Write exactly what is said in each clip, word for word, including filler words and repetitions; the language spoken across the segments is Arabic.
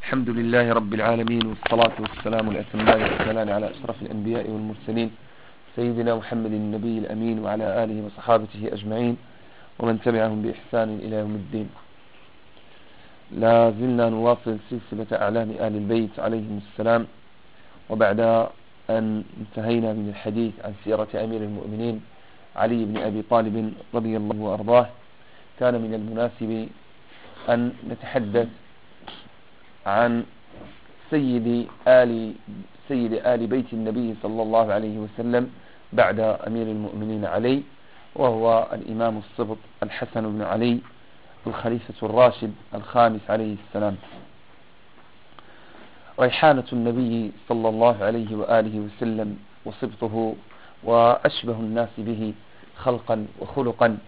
الحمد لله رب العالمين، والصلاة والسلام الأتمان الأكملان على أشرف الأنبياء والمرسلين سيدنا محمد النبي الأمين وعلى آله وصحابته أجمعين ومن تبعهم بإحسان إلى يوم الدين. لا زلنا نواصل سلسلة أعلام آل البيت عليهم السلام، وبعد أن انتهينا من الحديث عن سيرة أمير المؤمنين علي بن أبي طالب رضي الله وأرضاه، كان من المناسب أن نتحدث عن سيد آل سيد آل بيت النبي صلى الله عليه وسلم بعد أمير المؤمنين علي، وهو الإمام الصبط الحسن بن علي الخليفة الراشد الخامس عليه السلام، ريحانة النبي صلى الله عليه وآله وسلم وصبطه، وأشبه الناس به خلقا وخلقا،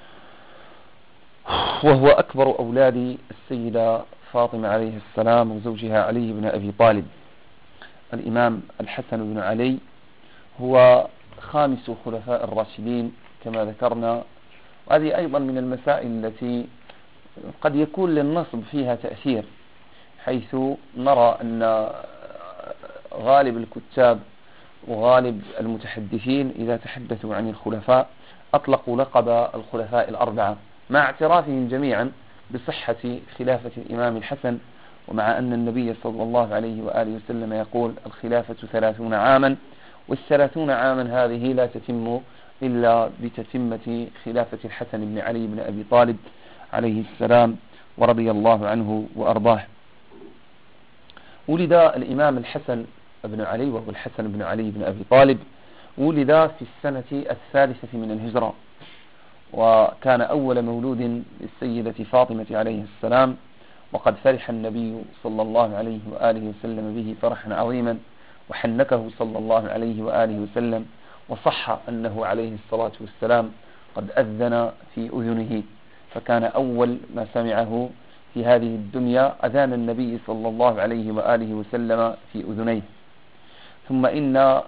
وهو أكبر أولاد السيدة فاطمة عليه السلام وزوجها علي بن أبي طالب. الإمام الحسن بن علي هو خامس خلفاء الراشدين كما ذكرنا، وهذه أيضا من المسائل التي قد يكون للنصب فيها تأثير، حيث نرى أن غالب الكتاب وغالب المتحدثين إذا تحدثوا عن الخلفاء أطلقوا لقب الخلفاء الأربعة، مع اعترافهم جميعا بصحة خلافة الإمام الحسن، ومع أن النبي صلى الله عليه وآله وسلم يقول الخلافة ثلاثون عاما، والثلاثون عاما هذه لا تتم إلا بتتمة خلافة الحسن بن علي بن أبي طالب عليه السلام ورضي الله عنه وأرضاه. ولد الإمام الحسن بن علي وهو الحسن بن علي بن أبي طالب، ولد في السنة الثالثة من الهجرة، وكان أول مولود للسيدة فاطمة عليه السلام، وقد فرح النبي صلى الله عليه وآله وسلم به فرحا عظيما، وحنكه صلى الله عليه وآله وسلم، وصح أنه عليه الصلاة والسلام قد أذن في أذنه، فكان أول ما سمعه في هذه الدنيا أذان النبي صلى الله عليه وآله وسلم في أذنيه. ثم إن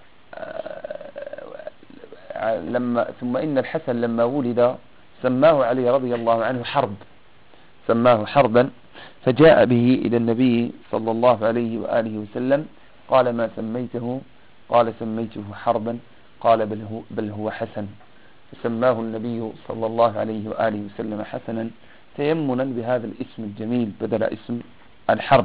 لما ثم إن الحسن لما ولد سماه علي رضي الله عنه حرب، سماه حربا، فجاء به إلى النبي صلى الله عليه وآله وسلم قال ما سميته؟ قال سميته حربا، قال بل هو, بل هو حسن، فسماه النبي صلى الله عليه وآله وسلم حسنا تيمنا بهذا الاسم الجميل بدل اسم الحرب.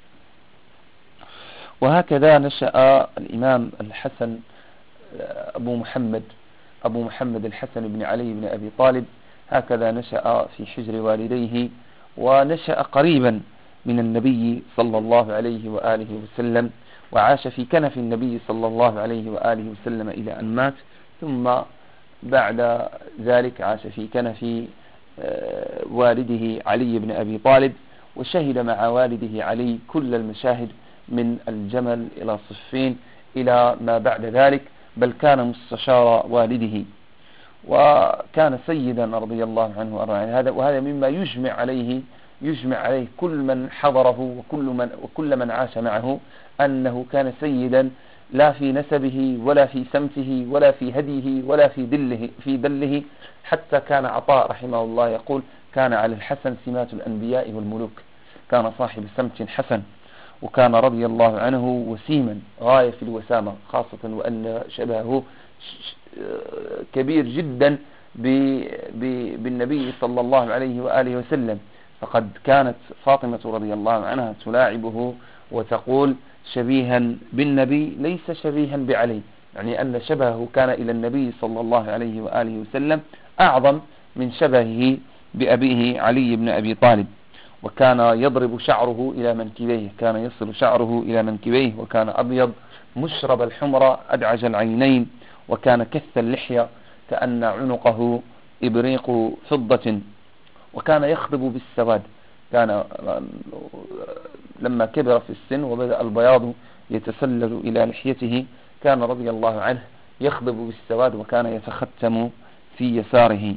وهكذا نشأ الإمام الحسن أبو محمد أبو محمد الحسن بن علي بن أبي طالب، هكذا نشأ في حجر والديه، ونشأ قريبا من النبي صلى الله عليه وآله وسلم، وعاش في كنف النبي صلى الله عليه وآله وسلم إلى أن مات، ثم بعد ذلك عاش في كنف والده علي بن أبي طالب، وشهد مع والده علي كل المشاهد من الجمل إلى صفين إلى ما بعد ذلك، بل كان مستشار والده، وكان سيدا رضي الله عنه وأرضاه. هذا وهذا مما يجمع عليه يجمع عليه كل من حضره وكل من وكل من عاش معه، أنه كان سيدا لا في نسبه ولا في سمته ولا في هديه ولا في دله في دله حتى كان عطاء رحمه الله يقول كان على الحسن سمات الأنبياء والملوك، كان صاحب سمت حسن، وكان رضي الله عنه وسيما غاية في الوسامة، خاصة وأن شبهه كبير جدا بالنبي صلى الله عليه وآله وسلم، فقد كانت فاطمة رضي الله عنها تلاعبه وتقول شبيها بالنبي ليس شبيها بعلي، يعني أن شبهه كان إلى النبي صلى الله عليه وآله وسلم أعظم من شبهه بأبيه علي بن أبي طالب. وكان يضرب شعره إلى منكبيه، كان يصل شعره إلى منكبيه، وكان أبيض مشرب الحمرة أدعج العينين، وكان كث اللحية كأن عنقه إبريق فضة، وكان يخضب بالسواد، كان لما كبر في السن وبدأ البياض يتسلل إلى لحيته كان رضي الله عنه يخضب بالسواد، وكان يتختم في يساره.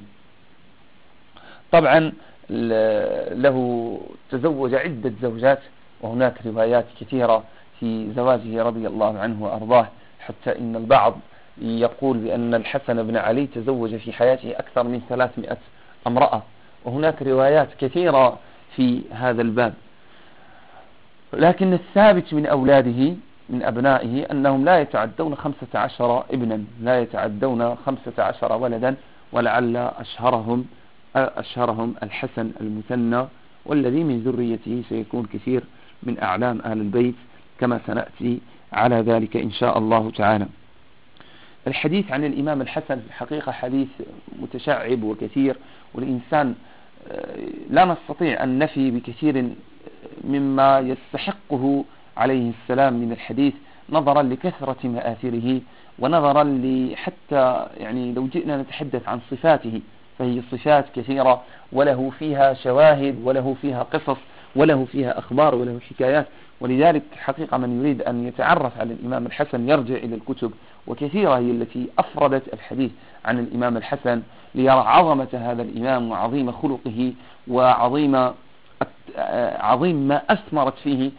طبعا له تزوج عدة زوجات، وهناك روايات كثيرة في زواجه رضي الله عنه وأرضاه، حتى إن البعض يقول بأن الحسن بن علي تزوج في حياته أكثر من ثلاثمائة امرأة، وهناك روايات كثيرة في هذا الباب. لكن الثابت من أولاده من أبنائه أنهم لا يتعدون خمسة عشر ابنا، لا يتعدون خمسة عشر ولدا، ولعل أشهرهم أشهرهم الحسن المثنى، والذي من ذريته سيكون كثير من أعلام أهل البيت كما سنأتي على ذلك إن شاء الله تعالى. الحديث عن الإمام الحسن في الحقيقة حديث متشعب وكثير، والإنسان لا نستطيع أن نفي بكثير مما يستحقه عليه السلام من الحديث، نظرا لكثرة مآثره، ونظرا لحتى يعني لو جئنا نتحدث عن صفاته فهي صفات كثيرة، وله فيها شواهد، وله فيها قصص، وله فيها أخبار، وله حكايات. ولذلك حقيقة من يريد أن يتعرف على الإمام الحسن يرجع إلى الكتب، وكثيرة هي التي أفردت الحديث عن الإمام الحسن ليرى عظمة هذا الإمام وعظيم خلقه وعظيم عظيم ما أثمرت فيه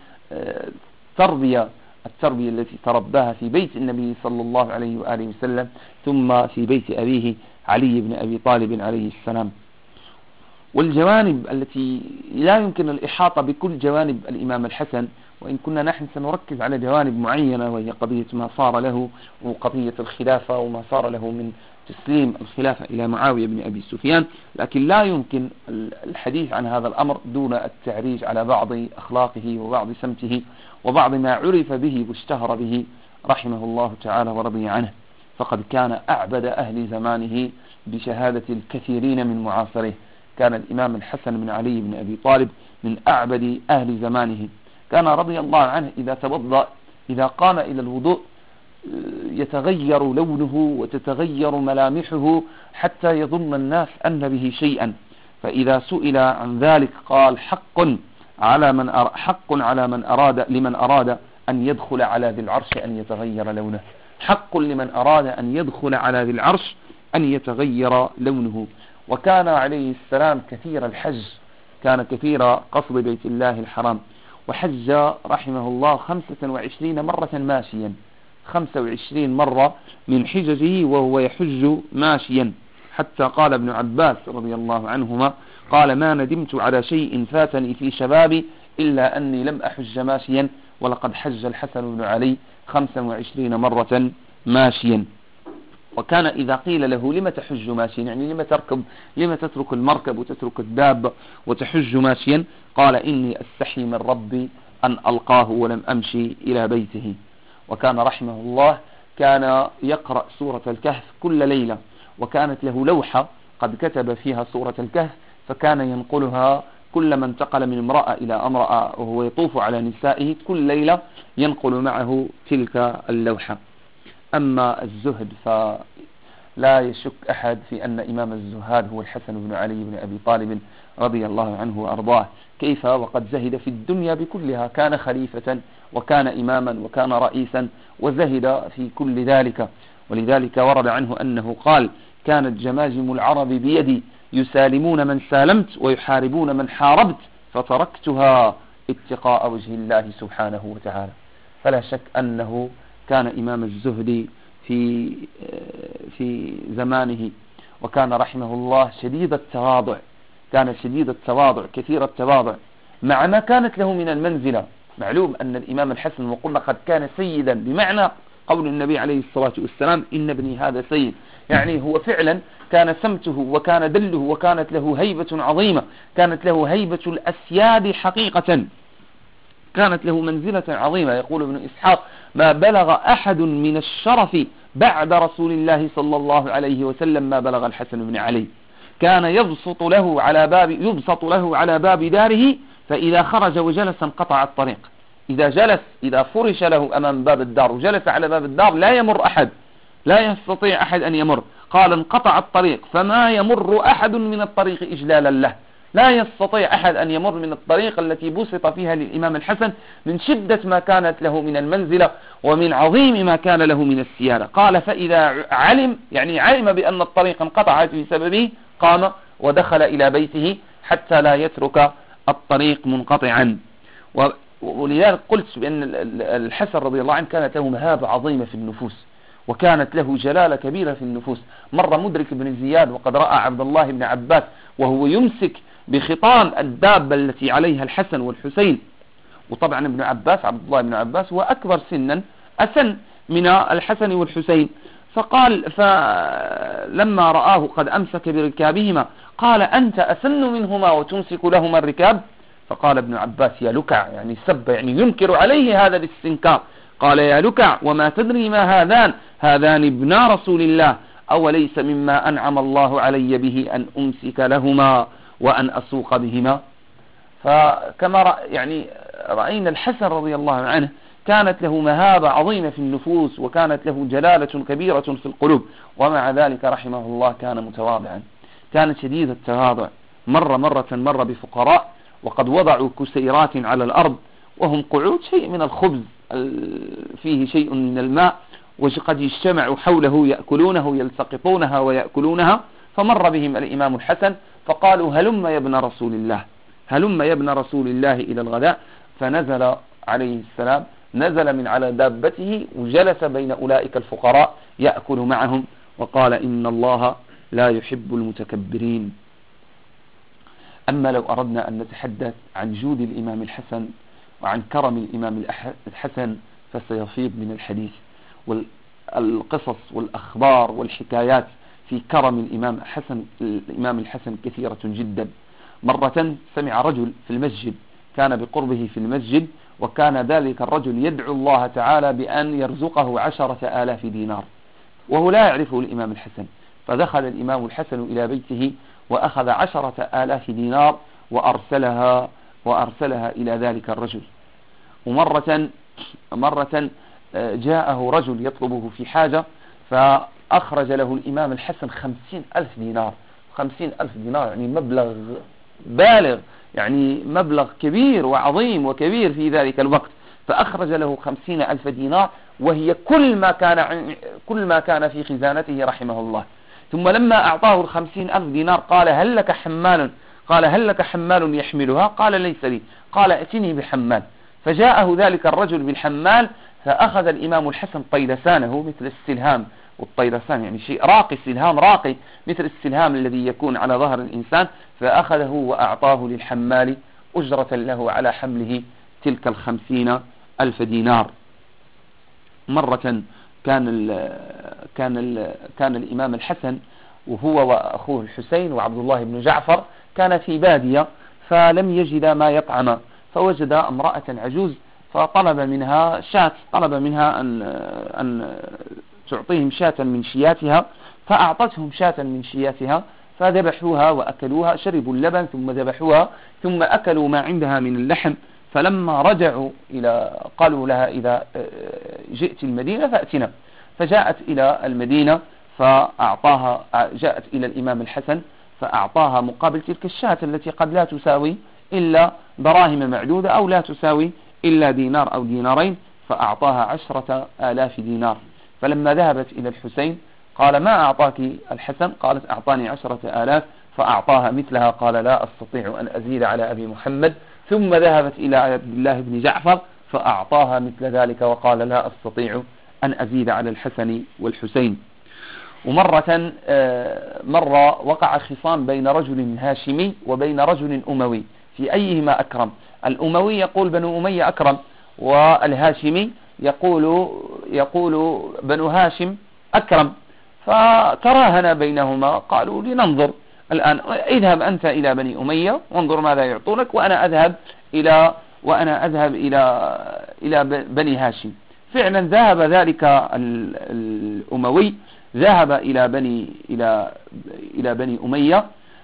تربية التربية التي ترباها في بيت النبي صلى الله عليه وآله وسلم، ثم في بيت أبيه علي بن أبي طالب عليه السلام. والجوانب التي لا يمكن الإحاطة بكل جوانب الإمام الحسن، وإن كنا نحن سنركز على جوانب معينة، وهي قضية ما صار له وقضية الخلافة وما صار له من تسليم الخلافة إلى معاوية بن أبي سفيان، لكن لا يمكن الحديث عن هذا الأمر دون التعريج على بعض أخلاقه وبعض سمته وبعض ما عرف به واشتهر به رحمه الله تعالى ورضي عنه. فقد كان أعبد أهل زمانه بشهادة الكثيرين من معاصره. كان الإمام الحسن بن علي بن أبي طالب من أعبد أهل زمانه. كان رضي الله عنه إذا توضأ إذا قام إلى الوضوء يتغير لونه وتتغير ملامحه حتى يظن الناس أن به شيئا، فإذا سئل عن ذلك قال حق على من أر... حق على من أراد لمن أراد أن يدخل على ذي العرش أن يتغير لونه، حق لمن أراد أن يدخل على ذي العرش أن يتغير لونه. وكان عليه السلام كثير الحج، كان كثير قصد بيت الله الحرام، وحج رحمه الله خمسة وعشرين مرة ماشيا، خمسة وعشرين مرة من حججه وهو يحج ماشيا، حتى قال ابن عباس رضي الله عنهما قال ما ندمت على شيء فاتني في شبابي إلا أني لم أحج ماشيا، ولقد حج الحسن بن علي خمسة وعشرين مرة ماشيا. وكان إذا قيل له لم تحج ماشيا، يعني لم تركب لم تترك المركب وتترك الدابة وتحج ماشيا، قال إني أستحي من ربي أن ألقاه ولم أمشي إلى بيته. وكان رحمه الله كان يقرأ سورة الكهف كل ليلة، وكانت له لوحة قد كتب فيها سورة الكهف، فكان ينقلها كلما انتقل من امرأة إلى امرأة وهو يطوف على نسائه كل ليلة ينقل معه تلك اللوحة. أما الزهد فلا يشك أحد في أن إمام الزهاد هو الحسن بن علي بن أبي طالب رضي الله عنه وأرضاه. كيف وقد زهد في الدنيا بكلها، كان خليفة وكان إماما وكان رئيسا وزهد في كل ذلك. ولذلك ورد عنه أنه قال كانت جماجم العرب بيدي يسالمون من سالمت ويحاربون من حاربت فتركتها اتقاء وجه الله سبحانه وتعالى. فلا شك أنه كان إمام الزهد في في زمانه. وكان رحمه الله شديد التواضع، كان شديد التواضع كثير التواضع مع ما كانت له من المنزلة. معلوم أن الإمام الحسن وقلنا قد كان سيدا بمعنى قول النبي عليه الصلاة والسلام إن ابني هذا سيد، يعني هو فعلا كان سمته وكان دله وكانت له هيبة عظيمة، كانت له هيبة الأسياد حقيقة، كانت له منزلة عظيمة. يقول ابن إسحاق ما بلغ أحد من الشرف بعد رسول الله صلى الله عليه وسلم ما بلغ الحسن بن علي. كان يبسط له على باب يبسط له على باب داره، فإذا خرج وجلس انقطع الطريق. إذا جلس إذا فرش له أمام باب الدار وجلس على باب الدار لا يمر أحد، لا يستطيع أحد أن يمر. قال انقطع الطريق فما يمر أحد من الطريق إجلالا له، لا يستطيع أحد أن يمر من الطريق التي بسط فيها للإمام الحسن من شدة ما كانت له من المنزلة ومن عظيم ما كان له من السيادة. قال فإذا علم يعني علم بأن الطريق انقطع في سببه قام ودخل إلى بيته حتى لا يترك الطريق منقطعا. ولذلك قلت بأن الحسن رضي الله عنه كانت له مهابة عظيمة في النفوس، وكانت له جلالة كبيرة في النفوس. مرة مدرك بن زياد وقد رأى عبد الله بن عباس وهو يمسك بخطام الدابة التي عليها الحسن والحسين وطبعا ابن عباس عبد الله بن عباس هو أكبر سنا أسن من الحسن والحسين. فقال فلما رآه قد أمسك بركابهما قال أنت أسن منهما وتمسك لهما الركاب؟ فقال ابن عباس يا لكع، يعني سب، يعني ينكر عليه هذا الاستنكار. قال يا لكع وما تدري ما هذان؟ هذان ابنا رسول الله، أوليس مما أنعم الله علي به أن أمسك لهما وأن أسوق بهما؟ فكما رأ يعني رأينا الحسن رضي الله عنه كانت له مهابة عظيمة في النفوس، وكانت له جلالة كبيرة في القلوب، ومع ذلك رحمه الله كان متواضعا، كان شديد التواضع. مر مرة مر بفقراء وقد وضعوا كسيرات على الأرض وهم قعود، شيء من الخبز فيه شيء من الماء، وقد اجتمعوا حوله يأكلونه يلتقطونها ويأكلونها. فمر بهم الإمام الحسن فقالوا هلم يا ابن رسول الله، هلم يا ابن رسول الله إلى الغداء. فنزل عليه السلام، نزل من على دابته وجلس بين أولئك الفقراء يأكل معهم، وقال إن الله لا يحب المتكبرين. أما لو أردنا أن نتحدث عن جود الإمام الحسن وعن كرم الإمام الحسن فسيفيض من الحديث والقصص والأخبار والحكايات في كرم الإمام الحسن الإمام الحسن كثيرة جدا. مرة سمع رجل في المسجد، كان بقربه في المسجد، وكان ذلك الرجل يدعو الله تعالى بأن يرزقه عشرة آلاف دينار، وهو لا يعرفه الإمام الحسن. فدخل الإمام الحسن إلى بيته وأخذ عشرة آلاف دينار وأرسلها وأرسلها إلى ذلك الرجل. ومرة مرة جاءه رجل يطلبه في حاجة، فأخرج له الإمام الحسن خمسين ألف دينار. خمسين ألف دينار يعني مبلغ بالغ، يعني مبلغ كبير وعظيم وكبير في ذلك الوقت. فأخرج له خمسين ألف دينار، وهي كل ما كان كل ما كان في خزانته رحمه الله. ثم لما أعطاه الخمسين ألف دينار قال هل لك حمال؟ قال هل لك حمال يحملها؟ قال ليس لي. قال ائتني بحمال. فجاءه ذلك الرجل بالحمال، فأخذ الإمام الحسن طيلسانه مثل السلهام، والطيلسان يعني شيء راقي، سلهام راقي مثل السلهام الذي يكون على ظهر الإنسان، فأخذه وأعطاه للحمال أجرة له على حمله تلك الخمسين ألف دينار. مرة كان ال كان ال كان الإمام الحسن وهو وأخوه الحسين وعبد الله بن جعفر كان في بادية، فلم يجد ما يطعم، فوجد امرأة عجوز فطلب منها شاة، طلب منها أن أن تعطيهم شاة من شياتها، فأعطتهم شاة من شياتها، فذبحوها وأكلوها، شربوا اللبن ثم ذبحوها ثم أكلوا ما عندها من اللحم. فلما رجعوا إلى قالوا لها إذا جئت المدينة فأتنا، فجاءت إلى المدينة فأعطاها، جاءت إلى الإمام الحسن فأعطاها مقابل تلك الشاة التي قد لا تساوي إلا دراهم معدودة أو لا تساوي إلا دينار أو دينارين، فأعطاها عشرة آلاف دينار. فلما ذهبت إلى الحسين قال ما أعطاك الحسن؟ قالت أعطاني عشرة آلاف، فأعطاها مثلها، قال لا أستطيع أن أزيد على أبي محمد. ثم ذهبت إلى عبد الله بن جعفر فأعطاها مثل ذلك، وقال لا أستطيع أن أزيد على الحسن والحسين. ومرة مرة وقع خصام بين رجل هاشمي وبين رجل أموي، في أيهما أكرم؟ الأموي يقول بنو أمية أكرم، والهاشمي يقول يقول بنو هاشم أكرم. فتراهن بينهما، قالوا لننظر الآن، اذهب أنت إلى بني أمية وانظر ماذا يعطونك، وأنا أذهب إلى وأنا أذهب إلى إلى بني هاشم. فعلا ذهب ذلك الأموي، ذهب إلى بني إلى إلى بني أمية،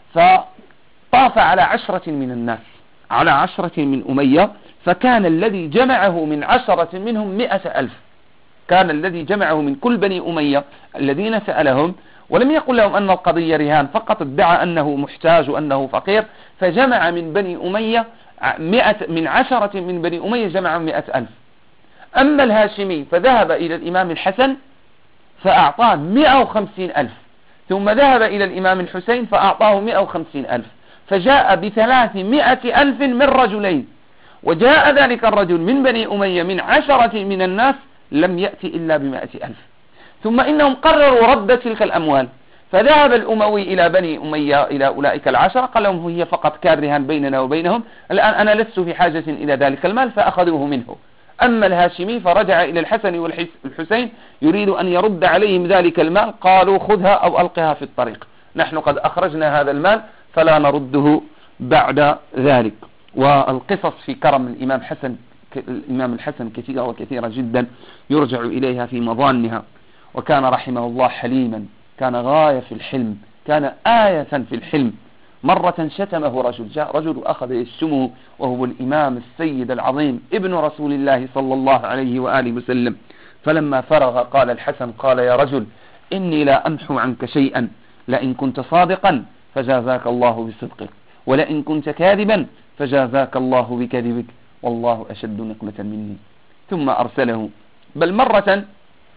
فطاف على عشرة من الناس، على عشرة من أمية، فكان الذي جمعه من عشرة منهم مئة ألف. كان الذي جمعه من كل بني أمية الذين سألهم، ولم يقل لهم أن القضية رهان، فقط ادعى أنه محتاج وأنه فقير، فجمع من بني أمية مئة، من عشرة من بني أمية جمع مئة ألف. أما الهاشمي فذهب إلى الإمام الحسن فأعطاه مئة وخمسين ألف، ثم ذهب إلى الإمام الحسين فأعطاه مئة وخمسين ألف، فجاء بثلاثمائة ألف من رجلين. وجاء ذلك الرجل من بني أمية من عشرة من الناس لم يأتي إلا بمائة ألف. ثم إنهم قرروا رد تلك الأموال، فذهب الأموي إلى بني أمية إلى أولئك العشرة قال لهم هي فقط كارهان بيننا وبينهم، الآن أنا لست في حاجة إلى ذلك المال، فأخذوه منه. أما الهاشمي فرجع إلى الحسن والحسين يريد أن يرد عليهم ذلك المال، قالوا خذها أو ألقها في الطريق، نحن قد أخرجنا هذا المال فلا نرده بعد ذلك. والقصص في كرم الإمام حسن الإمام الحسن كثيرة وكثيرة جدا يرجع إليها في مظانها. وكان رحمه الله حليما، كان غاية في الحلم، كان آية في الحلم. مرة شتمه رجل، جاء رجل أخذ يشتمه وهو الإمام السيد العظيم ابن رسول الله صلى الله عليه وآله وسلم. فلما فرغ قال الحسن قال يا رجل إني لا أمحو عنك شيئا، لئن كنت صادقا فجازاك الله بصدقك، ولئن كنت كاذبا فجازاك الله بكذبك، والله أشد نقمة مني. ثم أرسله. بل مرة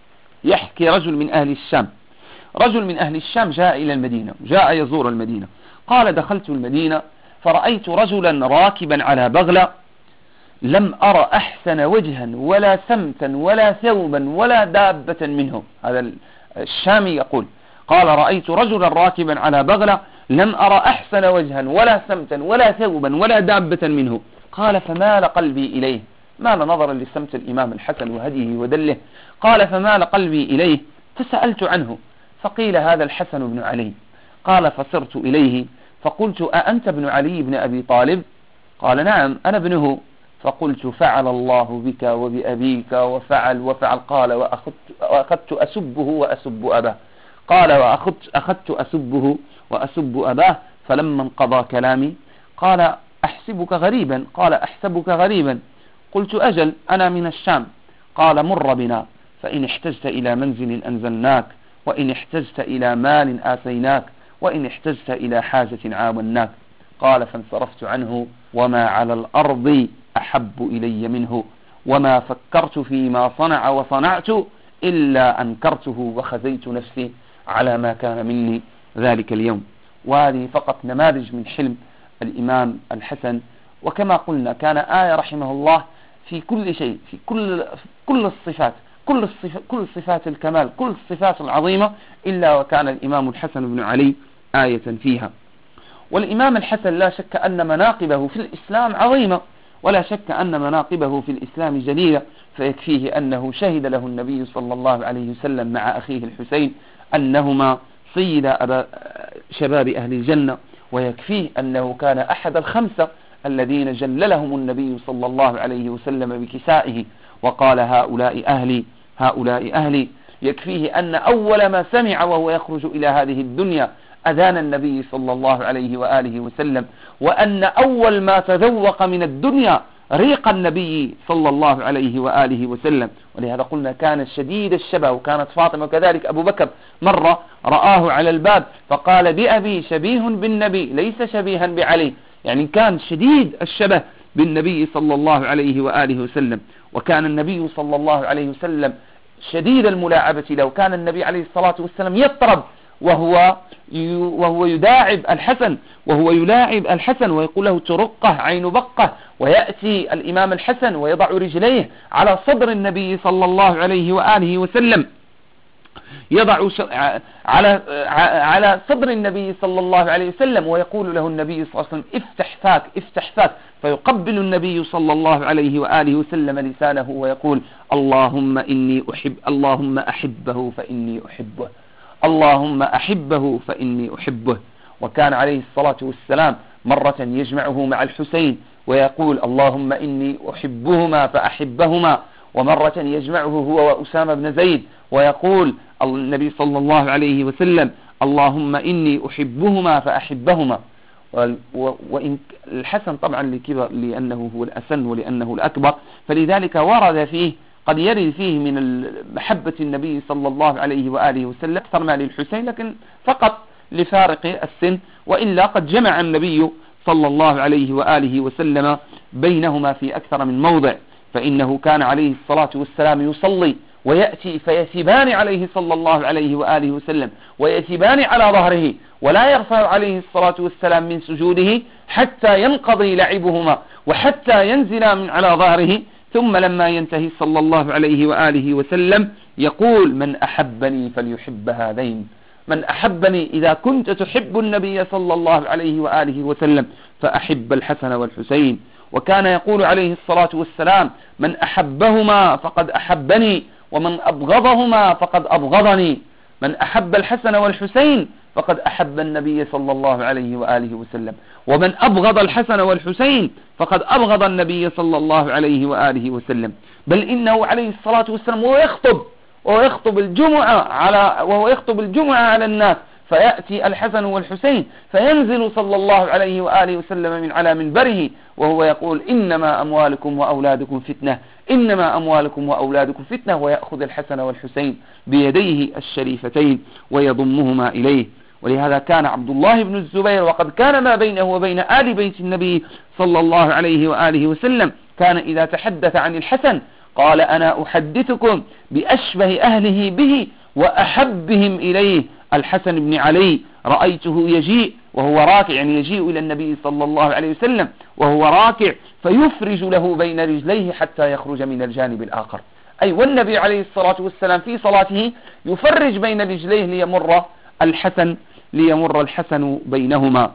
يحكي رجل من أهل الشام، رجل من أهل الشام جاء إلى المدينة، جاء يزور المدينة، قال دخلت المدينة فرأيت رجلا راكبا على بغلة لم أرى أحسن وجها ولا سمتا ولا ثوبا ولا دابة منه. هذا الشامي يقول، قال رأيت رجلا راكبا على بغلة لم أرى أحسن وجها ولا سمتا ولا ثوبا ولا دابة منه. قال فمال قلبي إليه، مال نظرا لسمت الإمام الحسن وهديه ودله. قال فمال قلبي إليه فسألت عنه، فقيل هذا الحسن بن علي. قال فصرت إليه فقلت أأنت ابن علي بن أبي طالب؟ قال نعم أنا ابنه. فقلت فعل الله بك وبأبيك وفعل وفعل. قال وأخذت, وأخذت أسبه وأسب أباه. قال وأخذت أخذت أسبه وأسب أباه. فلما انقضى كلامي قال أحسبك غريبا. قال أحسبك غريبا. قلت أجل أنا من الشام. قال مر بنا، فإن احتجت إلى منزل أنزلناك، وإن احتجت إلى مال آتيناك، وإن احتجت إلى حاجة عاوناك. قال فانصرفت عنه وما على الأرض أحب إلي منه، وما فكرت فيما صنع وصنعت إلا أنكرته وخزيت نفسي على ما كان مني ذلك اليوم. وهذه فقط نماذج من حلم الإمام الحسن. وكما قلنا كان آية رحمه الله في كل شيء، في كل كل الصفات، كل الصفات كل صفات الكمال، كل الصفات العظيمة، إلا وكان الإمام الحسن بن علي آية فيها. والإمام الحسن لا شك أن مناقبه في الإسلام عظيمة، ولا شك أن مناقبه في الإسلام جليلة، فيكفيه أنه شهد له النبي صلى الله عليه وسلم مع أخيه الحسين أنهما سيدا أبا شباب أهل الجنة، ويكفيه أنه كان أحد الخمسة الذين جللهم النبي صلى الله عليه وسلم بكسائه وقال هؤلاء أهلي هؤلاء أهلي. يكفيه أن أول ما سمع وهو يخرج إلى هذه الدنيا أذان النبي صلى الله عليه وآله وسلم، وأن أول ما تذوق من الدنيا ريق النبي صلى الله عليه وآله وسلم. ولهذا قلنا كان شديد الشبه، وكانت فاطمة كذلك. أبو بكر مرة رآه على الباب فقال بأبي شبيه بالنبي ليس شبيها بعلي، يعني كان شديد الشبه بالنبي صلى الله عليه وآله وسلم. وكان النبي صلى الله عليه وسلم شديد الملاعبة له، كان النبي عليه الصلاة والسلام يضطرب وهو وهو يداعب الحسن وهو يلاعب الحسن ويقول له ترقه عين بقه، ويأتي الإمام الحسن ويضع رجليه على صدر النبي صلى الله عليه وآله وسلم، يضع على على صدر النبي صلى الله عليه وسلم، ويقول له النبي صلى الله عليه وسلم افتح فاك افتح فاك، فيقبل النبي صلى الله عليه وآله وسلم لسانه ويقول اللهم إني أحب اللهم أحبه فإني أحبه اللهم أحبه فإني أحبه. وكان عليه الصلاة والسلام مرة يجمعه مع الحسين ويقول اللهم إني أحبهما فأحبهما، ومرة يجمعه هو وأسامة بن زيد ويقول النبي صلى الله عليه وسلم اللهم إني أحبهما فأحبهما. وإن الحسن طبعا لكبر لأنه هو الأسن ولأنه الأكبر، فلذلك ورد فيه قد يرد فيه من محبة النبي صلى الله عليه وآله وسلم أكثر ما للحسين، لكن فقط لفارق السن، وإلا قد جمع النبي صلى الله عليه وآله وسلم بينهما في أكثر من موضع. فإنه كان عليه الصلاة والسلام يصلي ويأتي فيثبان عليه صلى الله عليه وآله وسلم ويثبان على ظهره، ولا يرفع عليه الصلاة والسلام من سجوده حتى ينقضي لعبهما وحتى ينزل من على ظهره. ثم لما ينتهي صلى الله عليه وآله وسلم يقول من أحبني فليحب هذين، من أحبني إذا كنت تحب النبي صلى الله عليه وآله وسلم فأحب الحسن والحسين. وكان يقول عليه الصلاة والسلام: من أحبهما فقد أحبني، ومن أبغضهما فقد أبغضني. من أحب الحسن والحسين فقد أحب النبي صلى الله عليه وآله وسلم، ومن أبغض الحسن والحسين فقد أبغض النبي صلى الله عليه وآله وسلم. بل إنه عليه الصلاة والسلام وهو يخطب وهو يخطب الجمعة على وهو يخطب الجمعة على الناس، فيأتي الحسن والحسين فينزل صلى الله عليه وآله وسلم من على منبره وهو يقول: إنما أموالكم وأولادكم فتنة، إنما أموالكم وأولادكم فتنة، ويأخذ الحسن والحسين بيديه الشريفتين ويضمهما إليه. ولهذا كان عبد الله بن الزبير، وقد كان ما بينه وبين آل بيت النبي صلى الله عليه وآله وسلم، كان إذا تحدث عن الحسن قال: أنا أحدثكم بأشبه أهله به وأحبهم إليه الحسن بن علي، رأيته يجيء وهو راكع، يعني يجيء إلى النبي صلى الله عليه وسلم وهو راكع فيفرج له بين رجليه حتى يخرج من الجانب الآخر. أي والنبي عليه الصلاة والسلام في صلاته يفرج بين رجليه ليمر الحسن ليمر الحسن بينهما.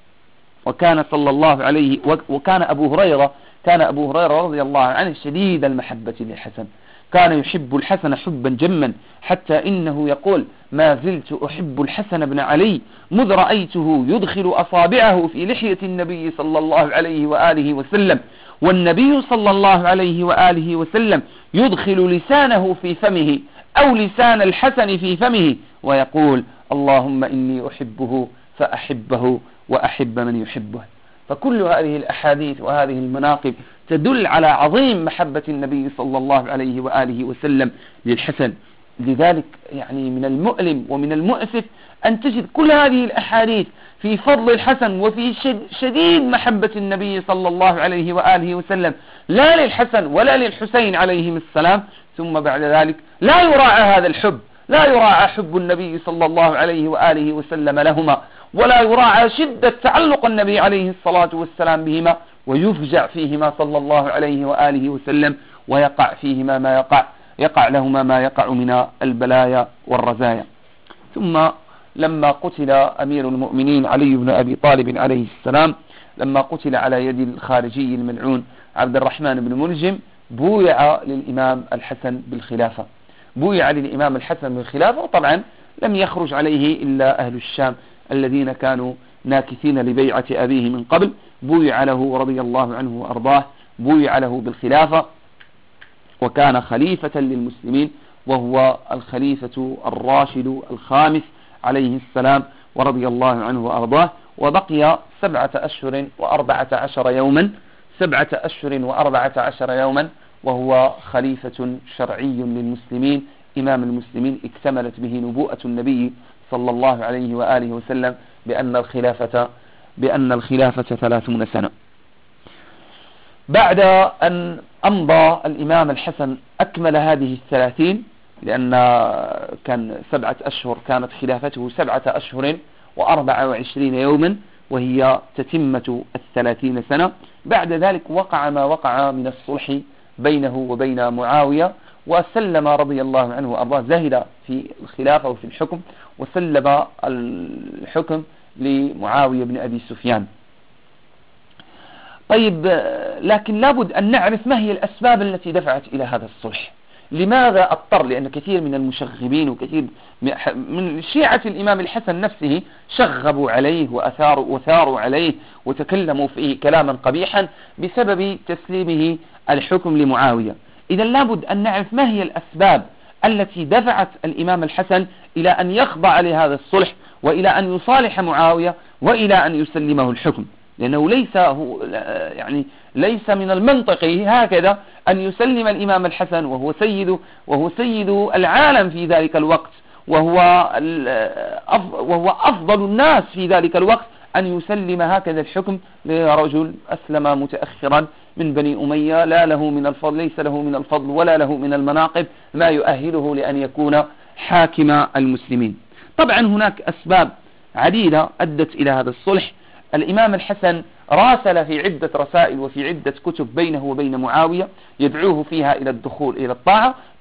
وكان صلى الله عليه وكان أبو هريرة كان أبو هريرة رضي الله عنه شديد المحبة للحسن، كان يحب الحسن حبا جما، حتى إنه يقول: ما زلت أحب الحسن بن علي مذ رأيته يدخل أصابعه في لحية النبي صلى الله عليه وآله وسلم، والنبي صلى الله عليه وآله وسلم يدخل لسانه في فمه أو لسان الحسن في فمه ويقول: اللهم إني أحبه فأحبه وأحب من يحبه. فكل هذه الأحاديث وهذه المناقب تدل على عظيم محبة النبي صلى الله عليه وآله وسلم للحسن. لذلك يعني من المؤلم ومن المؤسف أن تجد كل هذه الأحاديث في فضل الحسن وفي شديد محبة النبي صلى الله عليه وآله وسلم، لا للحسن ولا للحسين عليهم السلام، ثم بعد ذلك لا يراعى هذا الحب، لا يراعى حب النبي صلى الله عليه وآله وسلم لهما، ولا يراعى شدة تعلق النبي عليه الصلاة والسلام بهما، ويفجع فيهما صلى الله عليه وآله وسلم، ويقع فيهما ما يقع يقع لهما ما يقع من البلايا والرزايا. ثم لما قتل أمير المؤمنين علي بن أبي طالب عليه السلام، لما قتل على يد الخارجي الملعون عبد الرحمن بن ملجم، بويع للإمام الحسن بالخلافة بويع للإمام الحسن بالخلافة وطبعا لم يخرج عليه إلا أهل الشام الذين كانوا ناكثين لبيعة أبيه من قبل. بويع له رضي الله عنه وأرضاه، بويع له بالخلافة، وكان خليفة للمسلمين، وهو الخليفة الراشد الخامس عليه السلام ورضي الله عنه وأرضاه. وبقي سبعة أشهر وأربعة عشر يوما سبعة أشهر وأربعة عشر يوما وهو خليفة شرعي للمسلمين، إمام المسلمين، اكتملت به نبوءة النبي صلى الله عليه وآله وسلم بأن الخلافة بأن الخلافة ثلاثون سنة. بعد أن أمضى الإمام الحسن أكمل هذه الثلاثين، لأن كان سبعة أشهر كانت خلافته سبعة أشهر وأربعة وعشرين يوما وهي تتمة الثلاثين سنة. بعد ذلك وقع ما وقع من الصلح بينه وبين معاوية، وسلم رضي الله عنه وأرضاه، زهد في الخلافة وفي الحكم، وسلم الحكم لمعاوية بن أبي سفيان. طيب، لكن لابد أن نعرف ما هي الأسباب التي دفعت إلى هذا الصلح. لماذا اضطر؟ لأن كثير من المشغبين وكثير من شيعة الإمام الحسن نفسه شغبوا عليه وأثاروا, وثاروا عليه وتكلموا فيه كلاما قبيحا بسبب تسليمه الحكم لمعاوية. إذا لابد أن نعرف ما هي الأسباب التي دفعت الإمام الحسن إلى أن يخضع لهذا الصلح وإلى أن يصالح معاوية وإلى أن يسلمه الحكم، لأنه ليس هو يعني ليس من المنطقي هكذا أن يسلم الإمام الحسن وهو سيد وهو سيد العالم في ذلك الوقت، وهو وهو أفضل الناس في ذلك الوقت، أن يسلم هكذا الحكم لرجل أسلم متأخرا من بني أمية، لا له من الفضل ليس له من الفضل ولا له من المناقب ما يؤهله لأن يكون حاكم المسلمين. طبعا هناك أسباب عديدة أدت إلى هذا الصلح. الإمام الحسن راسل في عدة رسائل وفي عدة كتب بينه وبين معاوية يدعوه فيها إلى الدخول إلى الطاعة.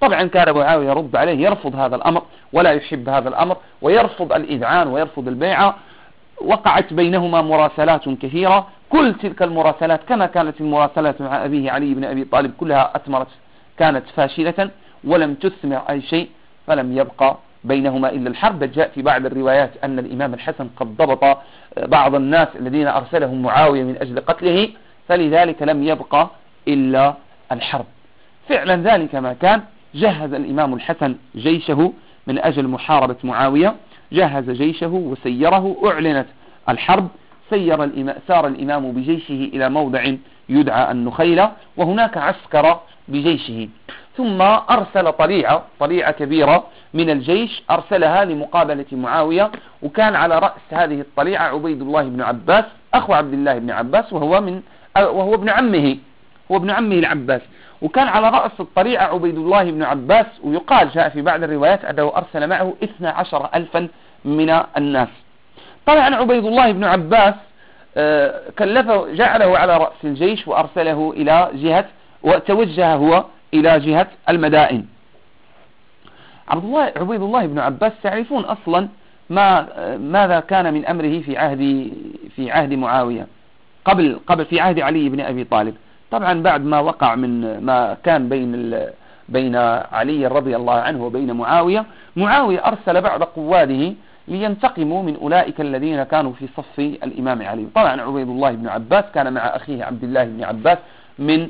طبعا كان معاوية يرد عليه، يرفض هذا الأمر ولا يحب هذا الأمر، ويرفض الإذعان ويرفض البيعة. وقعت بينهما مراسلات كثيرة، كل تلك المراسلات كما كانت المراسلات مع أبيه علي بن أبي طالب كلها أثمرت، كانت فاشلة ولم تثمر أي شيء، فلم يبقى بينهما إلا الحرب. جاء في بعض الروايات أن الإمام الحسن قد ضبط بعض الناس الذين أرسلهم معاوية من أجل قتله، فلذلك لم يبقى إلا الحرب. فعلا ذلك ما كان. جهز الإمام الحسن جيشه من أجل محاربة معاوية، جهز جيشه وسيره، أعلنت الحرب. سير الإمام سار الإمام بجيشه إلى موضع يدعى النخيلة، وهناك عسكر بجيشه، ثم أرسل طليعة طليعة كبيرة من الجيش، أرسلها لمقابلة معاوية. وكان على رأس هذه الطليعة عبيد الله بن عباس أخو عبد الله بن عباس، وهو من وهو ابن عمه هو ابن عمه العباس. وكان على رأس الطليعة عبيد الله بن عباس، ويقال جاء في بعض الروايات أنه أرسل معه اثنا عشر ألفا من الناس. طبعا عبيد الله بن عباس كلفه، جعله على رأس الجيش وأرسله إلى جهة، وتوجه هو إلى جهة المدائن. عبد الله عبيد الله بن عباس تعرفون أصلا ما ماذا كان من أمره في عهد في عهد معاوية، قبل قبل في عهد علي بن أبي طالب. طبعا بعد ما وقع من ما كان بين بين علي رضي الله عنه وبين معاوية، معاوية أرسل بعض قواده لينتقموا من أولئك الذين كانوا في صف الإمام علي. طبعا عبيد الله بن عباس كان مع أخيه عبد الله بن عباس من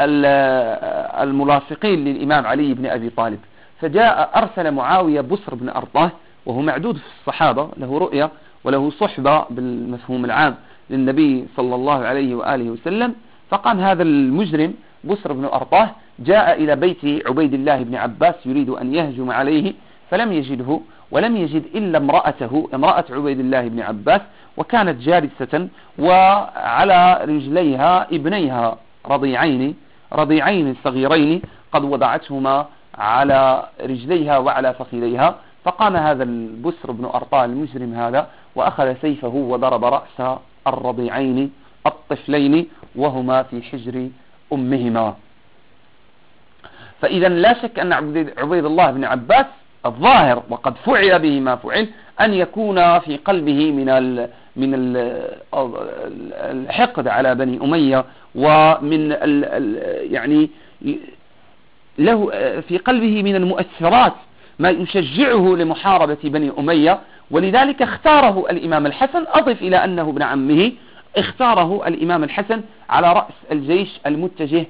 الملاصقين للإمام علي بن أبي طالب. فجاء أرسل معاوية بسر بن أرطاه، وهو معدود في الصحابة، له رؤية وله صحبة بالمفهوم العام للنبي صلى الله عليه وآله وسلم. فقام هذا المجرم بسر بن أرطاه جاء إلى بيت عبيد الله بن عباس يريد أن يهجم عليه، فلم يجده، ولم يجد إلا امرأته امرأة عبيد الله بن عباس، وكانت جالسة وعلى رجليها ابنيها رضيعين رضيعين صغيرين قد وضعتهما على رجليها وعلى فخذيها. فقام هذا البسر بن أرطاه المجرم هذا وأخذ سيفه وضرب رأس الرضيعين الطفلين وهما في حجر أمهما. فإذا لا شك أن عبيد الله بن عباس الظاهر وقد فعل به ما فعل أن يكون في قلبه من ال من ال الحقد على بني أمية، ومن ال يعني له في قلبه من المؤثرات ما يشجعه لمحاربة بني أمية، ولذلك اختاره الإمام الحسن. أضف إلى أنه ابن عمه، اختاره الإمام الحسن على رأس الجيش المتجه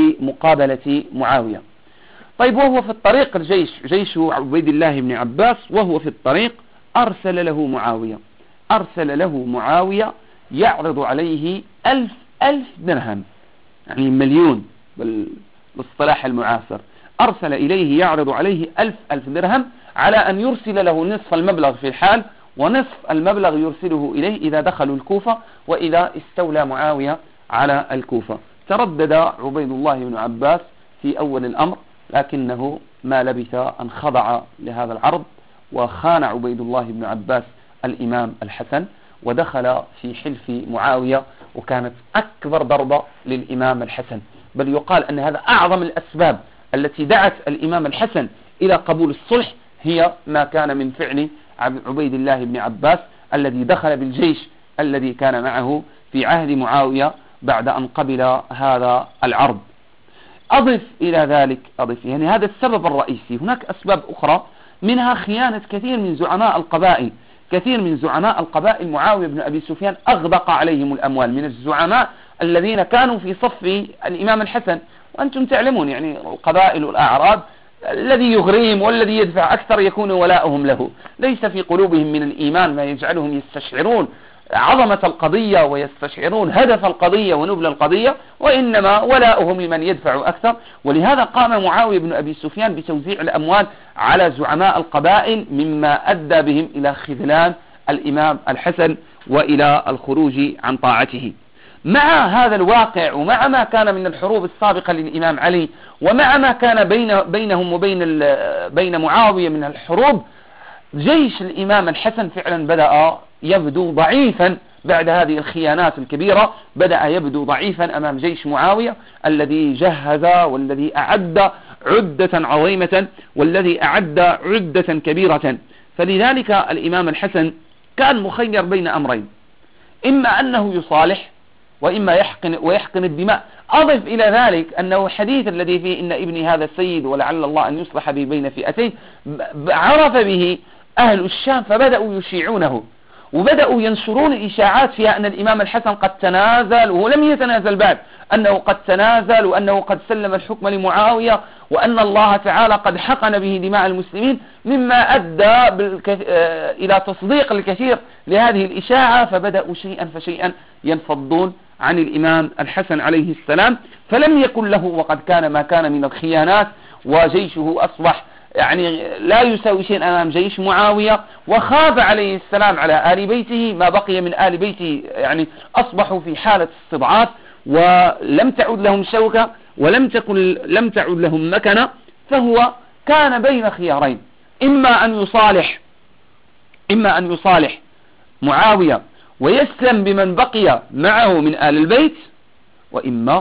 لمقابلة معاوية. طيب، وهو في الطريق الجيش جيش عبيد الله بن عباس، وهو في الطريق أرسل له معاوية أرسل له معاوية يعرض عليه ألف ألف درهم، يعني مليون بالاصطلاح المعاصر. أرسل إليه يعرض عليه ألف ألف درهم على أن يرسل له نصف المبلغ في الحال، ونصف المبلغ يرسله إليه إذا دخلوا الكوفة وإذا استولى معاوية على الكوفة. تردد عبيد الله بن عباس في أول الأمر، لكنه ما لبث أن خضع لهذا العرض، وخان عبيد الله بن عباس الإمام الحسن ودخل في حلف معاوية، وكانت أكبر ضربة للإمام الحسن. بل يقال أن هذا أعظم الأسباب التي دعت الإمام الحسن إلى قبول الصلح، هي ما كان من فعل عبيد الله بن عباس الذي دخل بالجيش الذي كان معه في عهد معاوية بعد أن قبل هذا العرض. أضف إلى ذلك أضف يعني هذا السبب الرئيسي. هناك أسباب أخرى، منها خيانة كثير من زعماء القبائل. كثير من زعماء القبائل معاوية بن أبي سفيان أغدق عليهم الأموال، من الزعماء الذين كانوا في صف الإمام الحسن. وأنتم تعلمون يعني القبائل والأعراب الذي يغريهم والذي يدفع أكثر يكون ولاؤهم له. ليس في قلوبهم من الإيمان ما يجعلهم يستشعرون عظمة القضية ويستشعرون هدف القضية ونبل القضية، وإنما ولاؤهم لمن يدفع أكثر. ولهذا قام معاوية بن أبي سفيان بتوزيع الأموال على زعماء القبائل، مما أدى بهم إلى خذلان الإمام الحسن وإلى الخروج عن طاعته. مع هذا الواقع، ومع ما كان من الحروب السابقة للإمام علي، ومع ما كان بين بينهم وبين بين معاوية من الحروب، جيش الإمام الحسن فعلا بدأ يبدو ضعيفا بعد هذه الخيانات الكبيرة. بدأ يبدو ضعيفا أمام جيش معاوية الذي جهز والذي أعد عدة عظيمة، والذي أعد عدة كبيرة. فلذلك الإمام الحسن كان مخير بين أمرين، إما أنه يصالح وإما يحقن ويحقن الدماء. أضف إلى ذلك أنه حديث الذي فيه إن ابني هذا السيد ولعل الله أن يصلح به بين فئتين عرف به أهل الشام، فبدأوا يشيعونه وبدأوا ينشرون الإشاعات فيها أن الإمام الحسن قد تنازل، وهو لم يتنازل بعد، أنه قد تنازل وأنه قد سلم الحكم لمعاوية، وأن الله تعالى قد حقن به دماء المسلمين، مما أدى بالكث... إلى تصديق الكثير لهذه الإشاعة. فبدأوا شيئا فشيئا ينفضون عن الإمام الحسن عليه السلام، فلم يكن له وقد كان ما كان من الخيانات، وجيشه أصبح يعني لا يساوي شيء أمام جيش معاوية. وخاف عليه السلام على آل بيته، ما بقي من آل بيته يعني أصبحوا في حالة استضعاف، ولم تعد لهم شوكة ولم تكن لم تعد لهم مكنة. فهو كان بين خيارين، إما أن يصالح إما أن يصالح معاوية ويسلم بمن بقي معه من آل البيت، وإما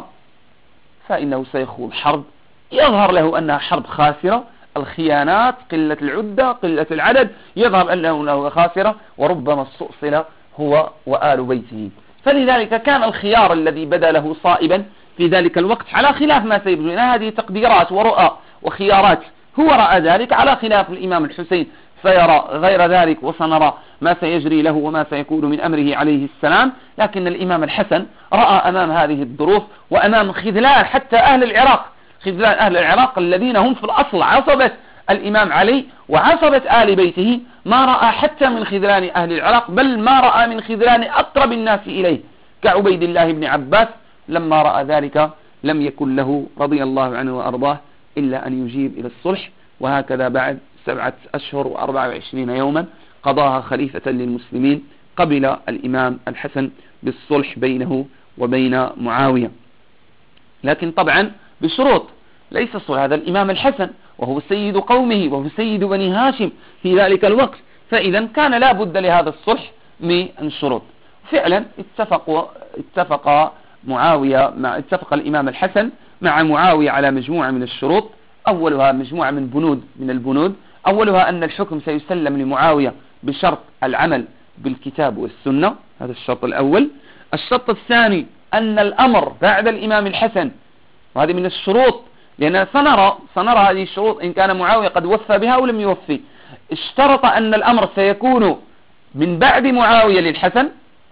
فإنه سيخوض حرب يظهر له أنها حرب خاسرة، الخيانات، قلة العدة، قلة العدد، يظهر أنه خاسرة، وربما استؤصل هو وآل بيته. فلذلك كان الخيار الذي بدا له صائبا في ذلك الوقت، على خلاف ما سيبدو، هذه تقديرات ورؤى وخيارات، هو رأى ذلك على خلاف الإمام الحسين سيرى غير ذلك، وسنرى ما سيجري له وما سيكون من أمره عليه السلام. لكن الإمام الحسن رأى أمام هذه الظروف وأمام خذلان حتى أهل العراق، خذلان أهل العراق الذين هم في الأصل عصبة الإمام علي وعصبة آل بيته، ما رأى حتى من خذلان أهل العراق، بل ما رأى من خذلان أقرب الناس إليه كعبيد الله بن عباس. لما رأى ذلك لم يكن له رضي الله عنه وأرضاه إلا أن يجيب إلى الصلح. وهكذا بعد سبعة أشهر وأربعة وعشرين يوما قضاها خليفة للمسلمين، قبل الإمام الحسن بالصلح بينه وبين معاوية، لكن طبعا بشروط. ليس الصلح، هذا الإمام الحسن وهو سيد قومه وهو سيد بني هاشم في ذلك الوقت، فإذا كان لا بد لهذا الصلح من شروط. فعلا اتفق اتفق معاوية مع اتفق الإمام الحسن مع معاوية على مجموعة من الشروط. أولها مجموعة من بنود من البنود أولها أن الحكم سيسلم لمعاوية بشرط العمل بالكتاب والسنة، هذا الشرط الأول. الشرط الثاني أن الأمر بعد الإمام الحسن، وهذه من الشروط، لأن سنرى سنرى هذه الشروط إن كان معاوية قد وفى بها أو لم يوفي. اشترط أن الأمر سيكون من بعد معاوية للحسن،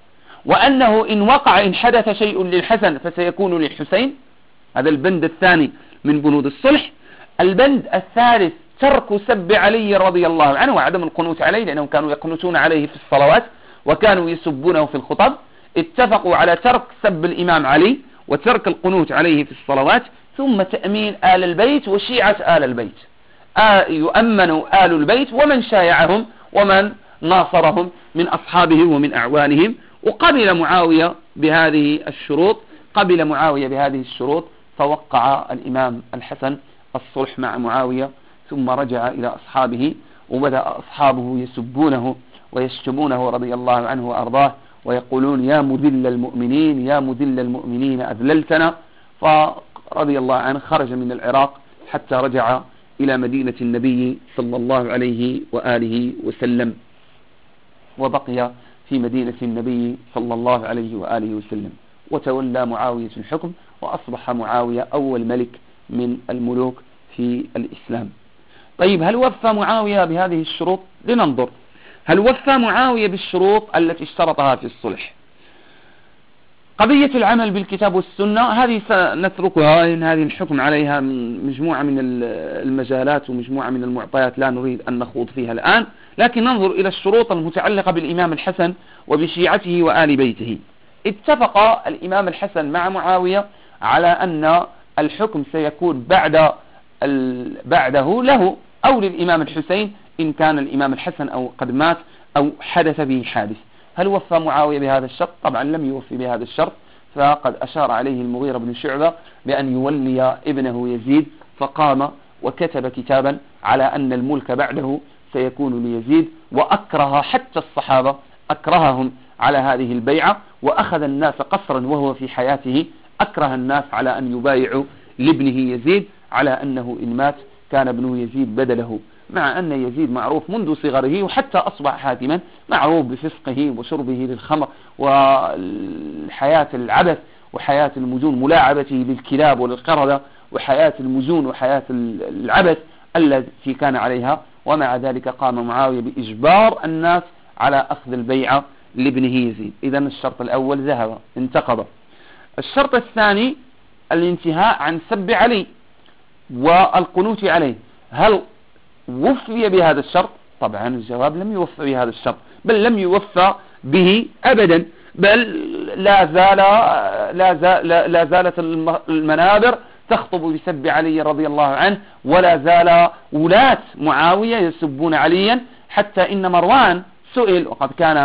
وأنه إن وقع إن حدث شيء للحسن فسيكون للحسين، هذا البند الثاني من بنود الصلح. البند الثالث ترك سب علي رضي الله عنه وعدم القنوت عليه، لأنهم كانوا يقنتون عليه في الصلوات وكانوا يسبونه في الخطب. اتفقوا على ترك سب الإمام علي وترك القنوت عليه في الصلوات، ثم تأمين آل البيت وشيعة آل البيت، آه يؤمن آل البيت ومن شايعهم ومن ناصرهم من أصحابهم ومن أعوانهم. وقبل معاوية بهذه الشروط قبل معاوية بهذه الشروط فوقع الإمام الحسن الصلح مع معاوية، ثم رجع إلى أصحابه، وبدأ أصحابه يسبونه ويشتمونه رضي الله عنه وأرضاه، ويقولون يا مذل المؤمنين يا مذل المؤمنين أذللتنا. فرضي الله عنه خرج من العراق حتى رجع إلى مدينة النبي صلى الله عليه وآله وسلم، وبقي في مدينة النبي صلى الله عليه وآله وسلم، وتولى معاوية الحكم، وأصبح معاوية أول ملك من الملوك في الإسلام. طيب، هل وفى معاوية بهذه الشروط؟ لننظر. هل وفى معاوية بالشروط التي اشترطها في الصلح؟ قضية العمل بالكتاب والسنة هذه سنتركها، لأن هذه الحكم عليها من مجموعة من المجالات ومجموعة من المعطيات لا نريد أن نخوض فيها الآن، لكن ننظر إلى الشروط المتعلقة بالإمام الحسن وبشيعته وآل بيته. اتفق الإمام الحسن مع معاوية على أن الحكم سيكون بعد بعده له أو للإمام الحسين إن كان الإمام الحسن أو قد مات أو حدث به حادث. هل وفى معاوية بهذا الشرط؟ طبعا لم يوفي بهذا الشرط، فقد أشار عليه المغيرة بن شعبة بأن يولي ابنه يزيد، فقام وكتب كتابا على أن الملك بعده سيكون ليزيد، وأكره حتى الصحابة أكرههم على هذه البيعة، وأخذ الناس قصرا وهو في حياته أكره الناس على أن يبايعوا لابنه يزيد، على أنه إن مات كان ابنه يزيد بدله، مع أن يزيد معروف منذ صغره وحتى أصبح حاكما معروف بفسقه وشربه للخمر والحياة العبث وحياة المجون، ملاعبته للكلاب وللقردة، وحياة المجون وحياة العبث التي كان عليها. ومع ذلك قام معاوية بإجبار الناس على أخذ البيعة لابنه يزيد. إذن الشرط الأول ذهب انتقض. الشرط الثاني الانتهاء عن سب علي والقنوت عليه. هل وفي بهذا الشرط؟ طبعا الجواب لم يوفى بهذا الشرط، بل لم يوفى به أبدا، بل لا زال لا, زال لا زالت المنابر تخطب بسب علي رضي الله عنه، ولا زال ولاة معاوية يسبون عليا، حتى إن مروان سئل وقد كان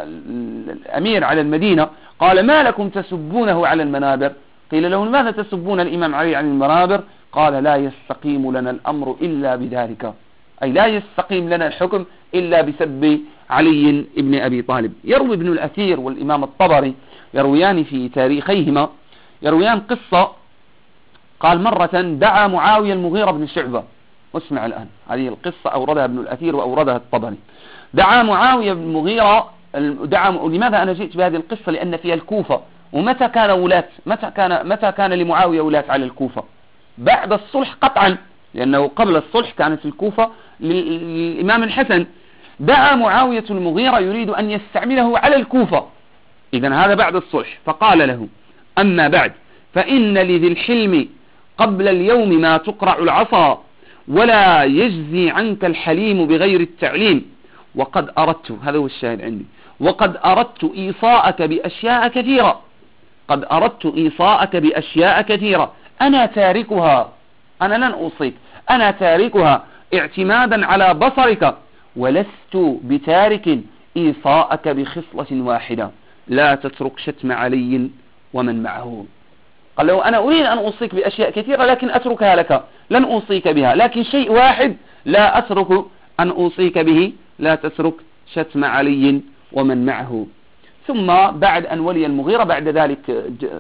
الأمير على المدينة قال: ما لكم تسبونه على المنابر؟ قيل له: لماذا تسبون الإمام علي عن المنابر؟ قال: لا يستقيم لنا الأمر إلا بذلك، أي لا يستقيم لنا الحكم إلا بسب علي بن أبي طالب. يروي ابن الأثير والإمام الطبري يرويان في تاريخيهما يرويان قصة، قال: مرة دعا معاوية المغيرة بن شعبة، واسمع الآن هذه القصة أوردها ابن الأثير وأوردها الطبري. دعا معاوية بن المغيرة دعا لماذا أنا جئت بهذه القصة؟ لأن فيها الكوفة. ومتى كان ولاة متى كان متى كان لمعاوية ولاة على الكوفة؟ بعد الصلح قطعا، لأنه قبل الصلح كانت الكوفة للإمام الحسن. دعا معاوية المغيرة يريد أن يستعمله على الكوفة، إذن هذا بعد الصلح. فقال له: أما بعد، فإن لذي الحلم قبل اليوم ما تقرع العصا، ولا يجزي عنك الحليم بغير التعليم، وقد أردت، هذا هو الشاهد عندي، وقد أردت إيصاءك بأشياء كثيرة، قد أردت إيصاءك بأشياء كثيرة أنا تاركها، أنا لن أوصيك، أنا تاركها اعتمادا على بصرك، ولست بتارك إيصاءك بخصلة واحدة، لا تترك شتم علي ومن معه. قال له: أنا أريد أن أوصيك بأشياء كثيرة لكن أتركها لك، لن أوصيك بها، لكن شيء واحد لا أترك أن أوصيك به، لا تترك شتم علي ومن معه. ثم بعد أن ولي المغيرة بعد ذلك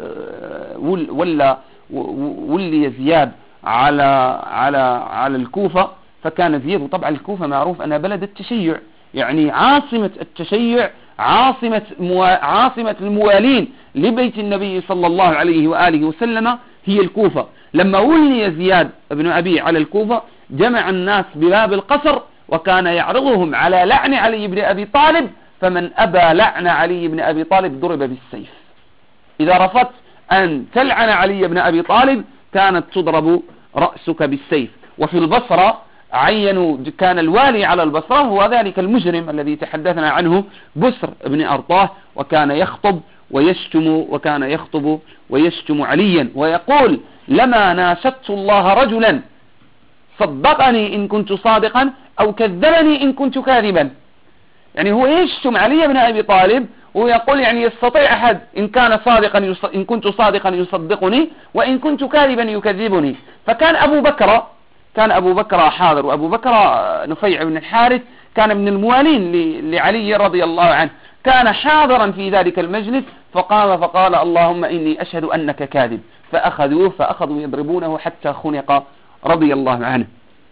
ولى ولي زياد على على على الكوفة، فكان زياد، وطبعا الكوفة معروف أنها بلد التشيع، يعني عاصمة التشيع، عاصمة موا... عاصمة الموالين لبيت النبي صلى الله عليه وآله وسلم هي الكوفة. لما ولي زياد بن أبي على الكوفة جمع الناس بباب القصر، وكان يعرضهم على لعن علي بن أبي طالب، فمن أبى لعن علي بن أبي طالب ضرب بالسيف. إذا رفضت أن تلعن علي بن أبي طالب كانت تضرب رأسك بالسيف. وفي البصرة عينوا، كان الوالي على البصرة هو ذلك المجرم الذي تحدثنا عنه بسر بن أرطاه، وكان يخطب ويشتم وكان يخطب ويشتم عليا ويقول: لما ناشدت الله رجلا صدقني إن كنت صادقا أو كذبني إن كنت كاذبا. يعني هو يشتم علي بن أبي طالب ويقول يعني يستطيع أحد إن كان صادقا يص... إن كنت صادقا يصدقني وإن كنت كاذبا يكذبني. فكان أبو بكر كان أبو بكر حاضر، وأبو بكر نفيع بن الحارث كان من الموالين ل... لعلي رضي الله عنه، كان حاضرا في ذلك المجلس، فقام فقال: اللهم إني أشهد أنك كاذب. فأخذوه فأخذوا يضربونه حتى خنق رضي الله عنه.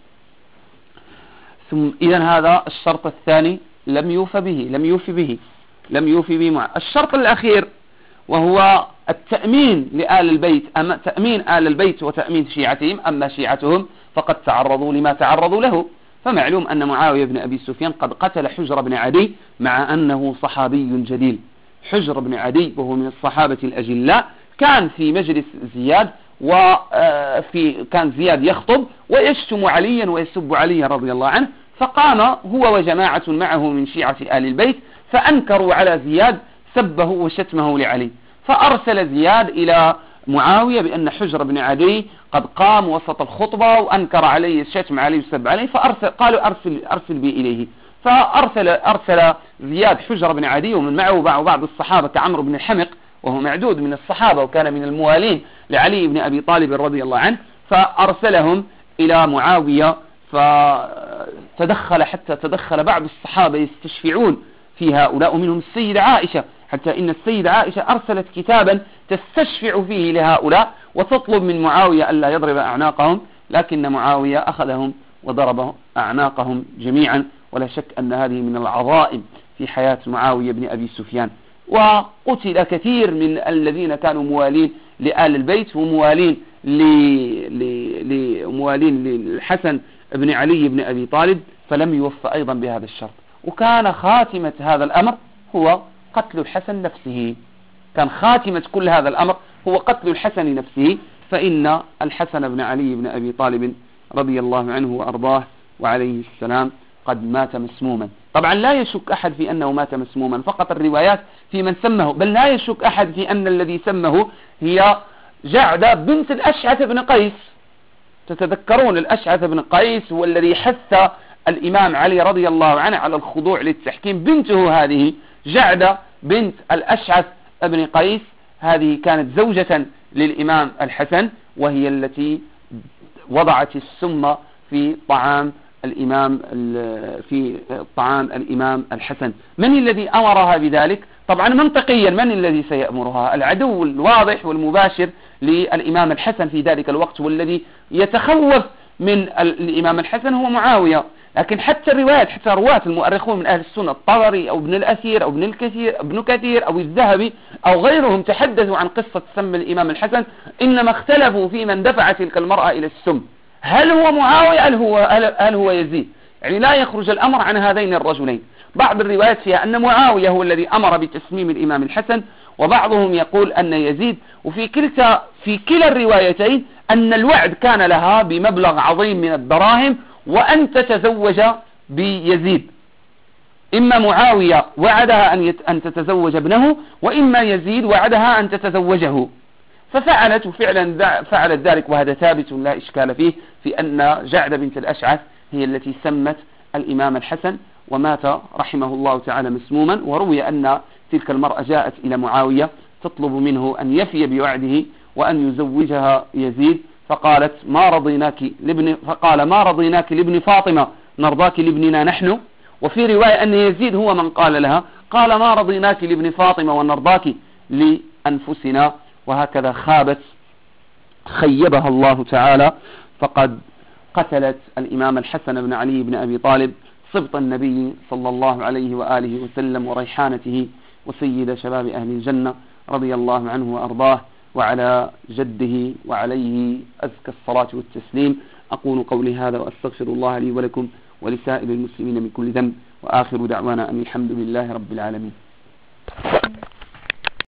ثم إذن هذا الشرط الثاني لم يوفى به لم يوفي به لم يوفي به معه. الشرط الأخير وهو التأمين لآل البيت، أما تأمين آل البيت وتأمين شيعتهم. أما شيعتهم فقد تعرضوا لما تعرضوا له، فمعلوم أن معاوية بن أبي سفيان قد قتل حجر بن عدي مع أنه صحابي جليل. حجر بن عدي وهو من الصحابة الأجلاء، كان في مجلس زياد، وفي كان زياد يخطب ويشتم عليا ويسب عليا رضي الله عنه، فقام هو وجماعة معه من شيعة آل البيت فأنكروا على زياد سبه وشتمه لعلي، فأرسل زياد إلى معاوية بأن حجر بن عدي قد قام وسط الخطبة وأنكر عليه الشتم عليه وسب عليه، فأرسل قالوا أرسل, أرسل بي إليه. فأرسل أرسل زياد حجر بن عدي ومن معه بعض الصحابة كعمرو بن الحمق وهو معدود من الصحابة وكان من الموالين لعلي بن أبي طالب رضي الله عنه، فأرسلهم إلى معاوية، فتدخل حتى تدخل بعض الصحابة يستشفعون في هؤلاء، ومنهم السيدة عائشة، حتى إن السيدة عائشة أرسلت كتابا تستشفع فيه لهؤلاء وتطلب من معاوية ألا يضرب أعناقهم، لكن معاوية أخذهم وضرب أعناقهم جميعا، ولا شك أن هذه من العظائم في حياة معاوية بن أبي سفيان. وقتل كثير من الذين كانوا موالين لآل البيت وموالين لموالين للحسن بن علي بن أبي طالب، فلم يوفى أيضا بهذا الشرط. وكان خاتمة هذا الأمر هو قتل الحسن نفسه، كان خاتمة كل هذا الأمر هو قتل الحسن نفسه، فإن الحسن بن علي بن أبي طالب رضي الله عنه وأرضاه وعليه السلام قد مات مسموما. طبعا لا يشك أحد في أنه مات مسموما، فقط الروايات في من سمه، بل لا يشك أحد في أن الذي سمه هي جعدة بنت الأشعث بن قيس. تتذكرون الأشعث بن قيس هو الذي حث الإمام علي رضي الله عنه على الخضوع للتحكيم، بنته هذه جعدة بنت الأشعث بن قيس، هذه كانت زوجة للإمام الحسن، وهي التي وضعت السم في طعام الإمام في طعام الإمام الحسن. من الذي أمرها بذلك؟ طبعا منطقيا من الذي سيأمرها؟ العدو الواضح والمباشر للإمام الحسن في ذلك الوقت، والذي يتخوف من الإمام الحسن هو معاوية. لكن حتى الروايات، حتى رواة المؤرخون من أهل السنة، الطبري أو ابن الأثير أو ابن الكثير ابن كثير أو الذهبي أو غيرهم، تحدثوا عن قصة سم الإمام الحسن، إنما اختلفوا في من دفع تلك المرأة إلى السم، هل هو معاوية هل هو, هل هو يزيد؟ يعني لا يخرج الأمر عن هذين الرجلين. بعض الروايات فيها أن معاوية هو الذي أمر بتسميم الإمام الحسن، وبعضهم يقول أن يزيد. وفي كلتا في كلا الروايتين أن الوعد كان لها بمبلغ عظيم من الدراهم وأن تتزوج بيزيد. إما معاوية وعدها أن, أن تتزوج ابنه، وإما يزيد وعدها أن تتزوجه، ففعلت وفعلا فعلت ذلك، وهذا ثابت لا إشكال فيه، في أن جعدة بنت الأشعث هي التي سمت الإمام الحسن، ومات رحمه الله تعالى مسموما. وروي أن تلك المرأة جاءت إلى معاوية تطلب منه أن يفي بوعده وأن يزوجها يزيد، فقالت ما رضيناك لابن فقال ما رضيناك لابن فاطمة نرضاك لابننا نحن. وفي رواية أن يزيد هو من قال لها، قال ما رضيناك لابن فاطمة ونرضاك لأنفسنا. وهكذا خابت خيبها الله تعالى، فقد قتلت الإمام الحسن بن علي بن أبي طالب صبط النبي صلى الله عليه وآله وسلم وريحانته وسيد شباب أهل الجنة رضي الله عنه وأرضاه، وعلى جده وعليه أزكى الصلاة والتسليم. أقول قولي هذا وأستغفر الله لي ولكم ولسائر المسلمين من كل ذنب، وآخر دعوانا أن الحمد لله رب العالمين.